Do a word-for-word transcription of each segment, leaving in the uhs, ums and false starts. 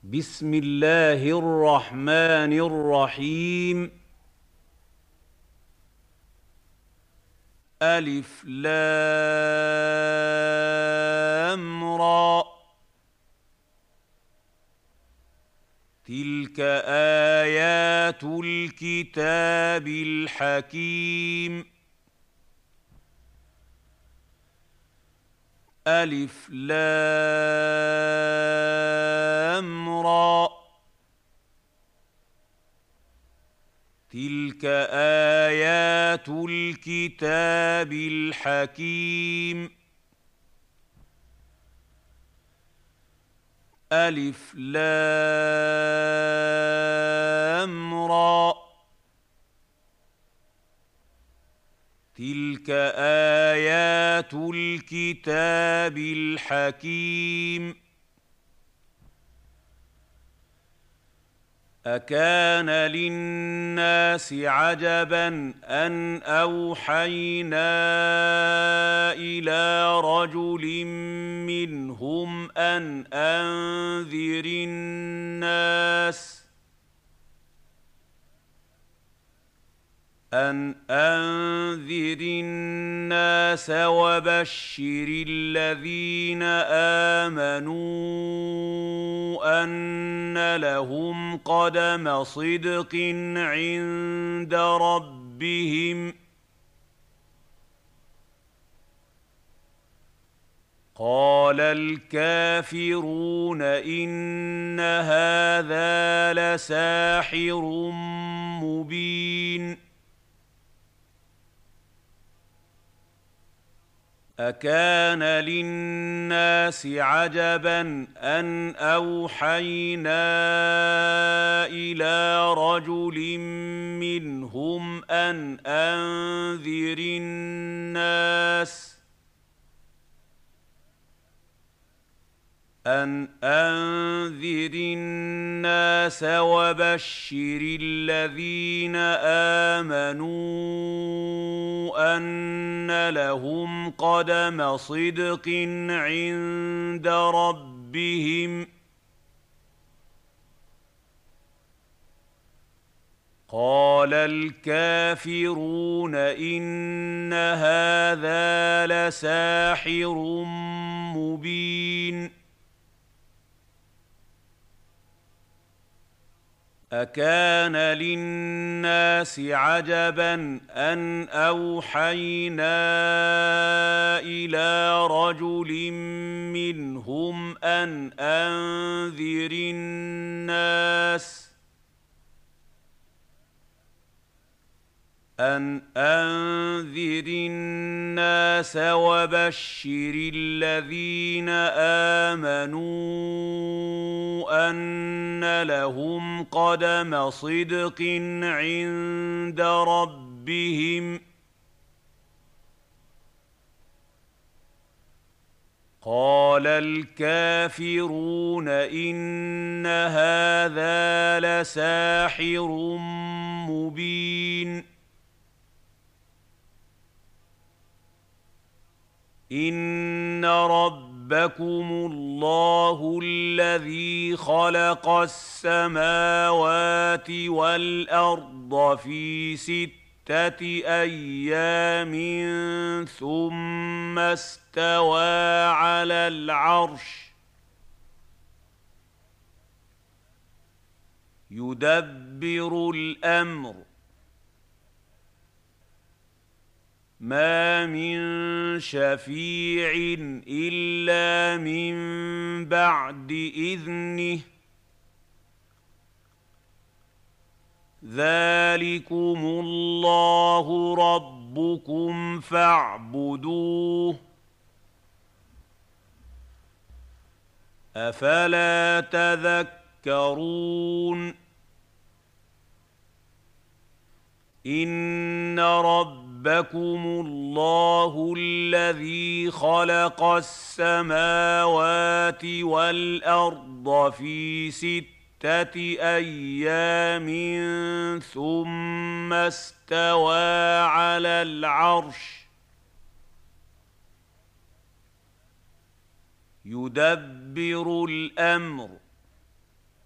بسم الله الرحمن الرحيم. ألف لام را. تلك آيات الكتاب الحكيم. ألف لام را. تلك آيات الكتاب الحكيم. ألف لام را. تلك آيات الكتاب الحكيم. أكان للناس عجبا أن أوحينا إلى رجل منهم أن أنذر الناس أن أنذر الناس وبشر الذين آمنوا أن لهم قدم صدق عند ربهم. قال الكافرون إن هذا لساحر مبين. أكان للناس عجبا أن أوحينا إلى رجل منهم أن أنذر الناس أن أنذر الناس وبشر الذين آمنوا أن لهم قدم صدق عند ربهم. قال الكافرون إن هذا لساحر مبين. أكان للناس عجبا أن أوحينا إلى رجل منهم أن أنذر الناس أن أنذر الناس وبشر الذين آمنوا أن لهم قدم صدق عند ربهم. قال الكافرون إن هذا لساحر مبين. إن ربكم الله الذي خلق السماوات والأرض في ستة أيام ثم استوى على العرش يدبر الأمر ما من شفيع إلا من بعد إذنه ذلكم الله ربكم فاعبدوه أفلا تذكرون. إن ربكم الله الذي خلق السماوات والأرض في ستة أيام ثم استوى على العرش يدبر الأمر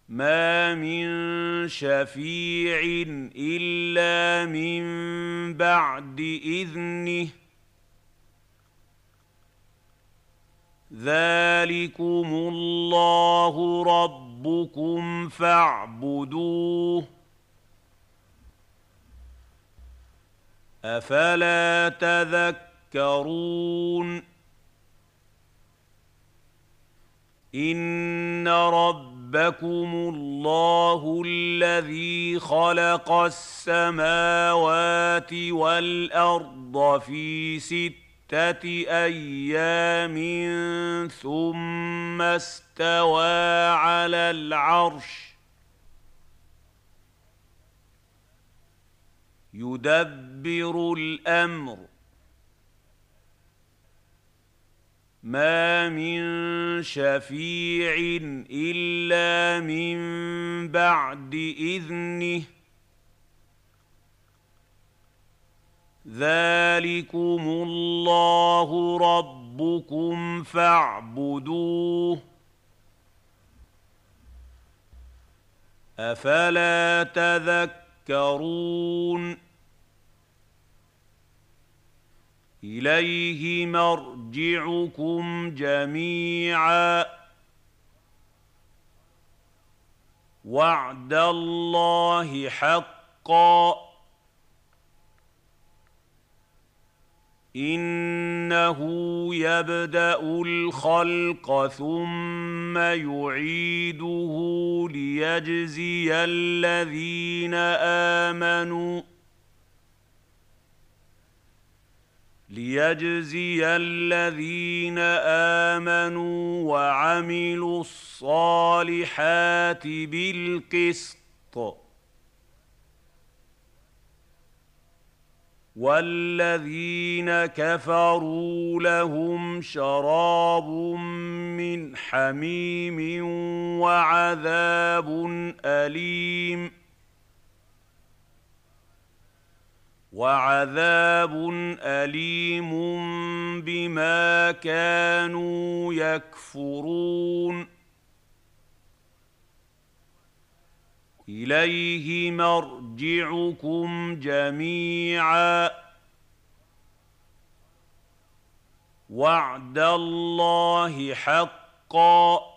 مَا مِن شَفِيعٍ إِلَّا مِن بَعْدِ إِذْنِهِ ۚ ذَٰلِكُمُ اللَّهُ رَبُّكُمْ فَاعْبُدُوهُ ۚ أَفَلَا تَذَكَّرُونَ إِنَّ رَبَّكُمُ اللَّهُ الَّذِي خَلَقَ السَّمَاوَاتِ وَالْأَرْضَ فِي سِتَّةِ أَيَّامٍ ثُمَّ اسْتَوَىٰ عَلَى الْعَرْشِ يُدَبِّرُ الْأَمْرَ ۖ مَا مِن شَفِيعٍ إِلَّا مِن بَعْدِ إِذْنِهِ ۚ ذَٰلِكُمُ اللَّهُ رَبُّكُمْ فَاعْبُدُوهُ ۚ أَفَلَا تَذَكَّرُونَ إِلَيْهِ مَرْجِعُكُمْ جَمِيعًا ۖ وَعْدَ اللَّهِ حَقًّا ۚ إِنَّهُ يَبْدَأُ الْخَلْقَ ثُمَّ يُعِيدُهُ لِيَجْزِيَ الَّذِينَ آمَنُوا لِيَجْزِيَ الَّذِينَ آمَنُوا وَعَمِلُوا الصَّالِحَاتِ بِالْقِسْطِ ۚ وَالَّذِينَ كَفَرُوا لَهُمْ شَرَابٌ مِّنْ حَمِيمٍ وَعَذَابٌ أَلِيمٌ وَعَذَابٌ أَلِيمٌ بِمَا كَانُوا يَكْفُرُونَ إِلَيْهِ مَرْجِعُكُمْ جَمِيعًا ۖ وَعْدَ اللَّهِ حَقًّا ۚ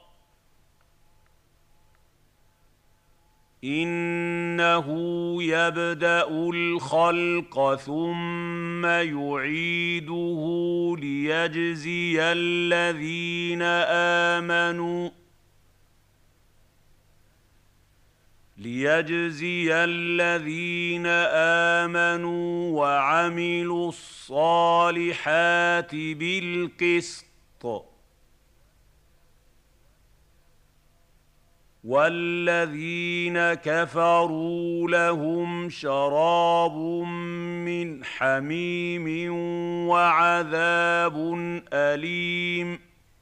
إِنَّهُ يَبْدَأُ الْخَلْقَ ثُمَّ يُعِيدُهُ لِيَجْزِيَ الَّذِينَ آمَنُوا لِيَجْزِيَ الَّذِينَ آمَنُوا وَعَمِلُوا الصَّالِحَاتِ بِالْقِسْطِ ۚ وَالَّذِينَ كَفَرُوا لَهُمْ شَرَابٌ مِّنْ حَمِيمٍ وَعَذَابٌ أَلِيمٌ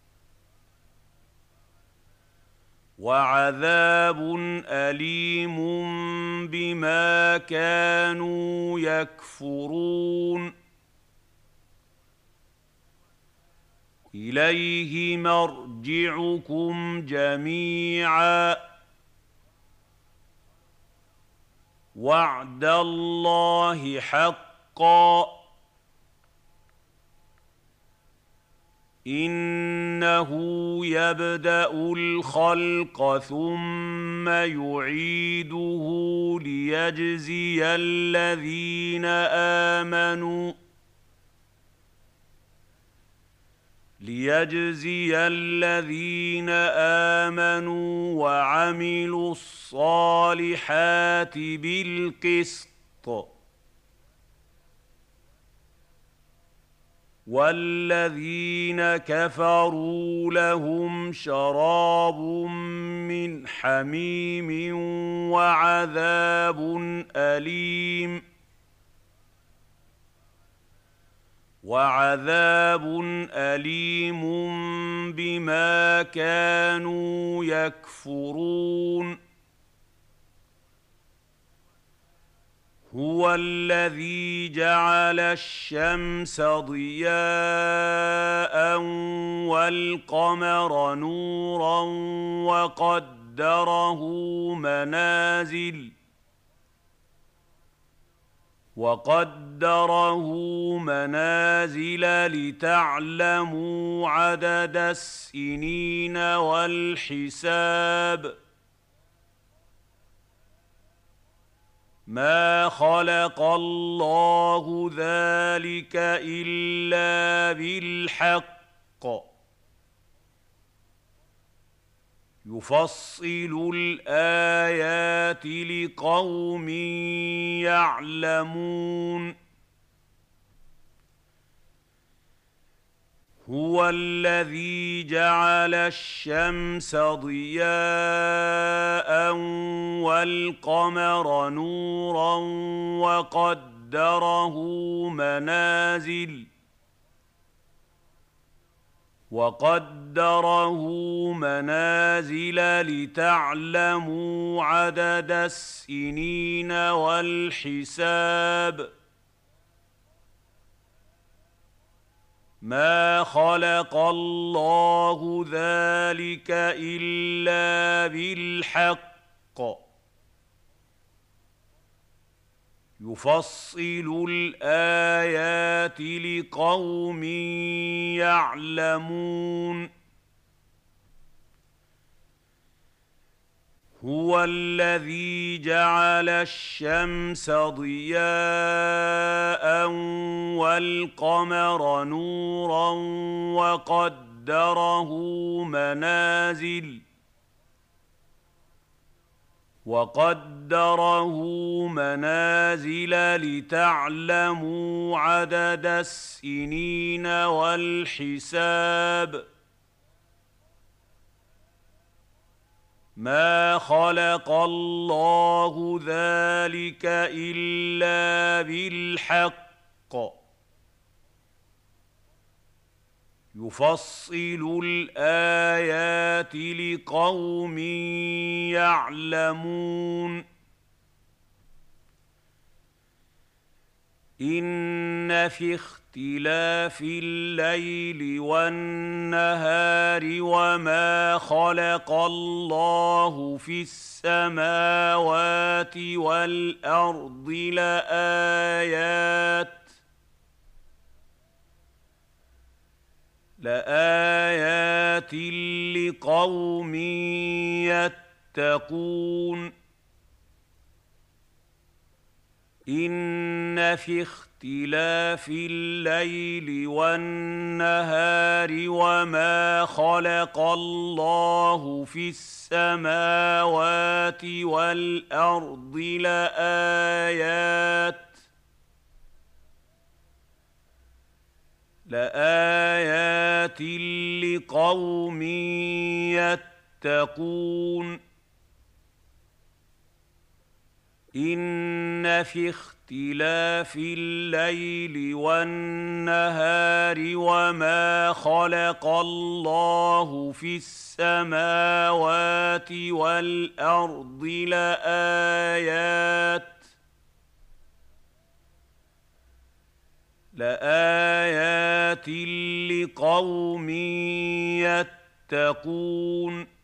وَعَذَابٌ أَلِيمٌ بِمَا كَانُوا يَكْفُرُونَ إِلَيْهِ مَرْجِعُكُمْ جَمِيعًا ۖ وَعْدَ اللَّهِ حَقًّا ۚ إِنَّهُ يَبْدَأُ الْخَلْقَ ثُمَّ يُعِيدُهُ لِيَجْزِيَ الَّذِينَ آمَنُوا لِيَجْزِيَ الَّذِينَ آمَنُوا وَعَمِلُوا الصَّالِحَاتِ بِالْقِسْطِ ۚ وَالَّذِينَ كَفَرُوا لَهُمْ شَرَابٌ مِّنْ حَمِيمٍ وَعَذَابٌ أَلِيمٌ وَعَذَابٌ أَلِيمٌ بِمَا كَانُوا يَكْفُرُونَ هُوَ الَّذِي جَعَلَ الشَّمْسَ ضِيَاءً وَالْقَمَرَ نُورًا وَقَدَّرَهُ وقدره منازل وقدره منازل لتعلموا عدد السنين والحساب ما خلق الله ذلك إلا بالحق يفصل الآيات لقوم يعلمون هو الذي جعل الشمس ضياء والقمر نورا وقدره منازل وقدره منازل لتعلموا عدد السنين والحساب ما خلق الله ذلك إلا بالحق يفصل الآيات لقوم يعلمون هو الذي جعل الشمس ضياء والقمر نورا وقدره منازل وقدره منازل لتعلموا عدد السنين والحساب ما خلق الله ذلك إلا بالحق يفصل الآيات لقوم يعلمون إن في اختلاف الليل والنهار وما خلق الله في السماوات والأرض لآيات لآيات لقوم يتقون إن في اختلاف الليل والنهار وما خلق الله في السماوات والأرض لآيات لآيات لقوم يتقون إن في اختلاف الليل والنهار وما خلق الله في السماوات والأرض لآيات لآيات لقوم يتقون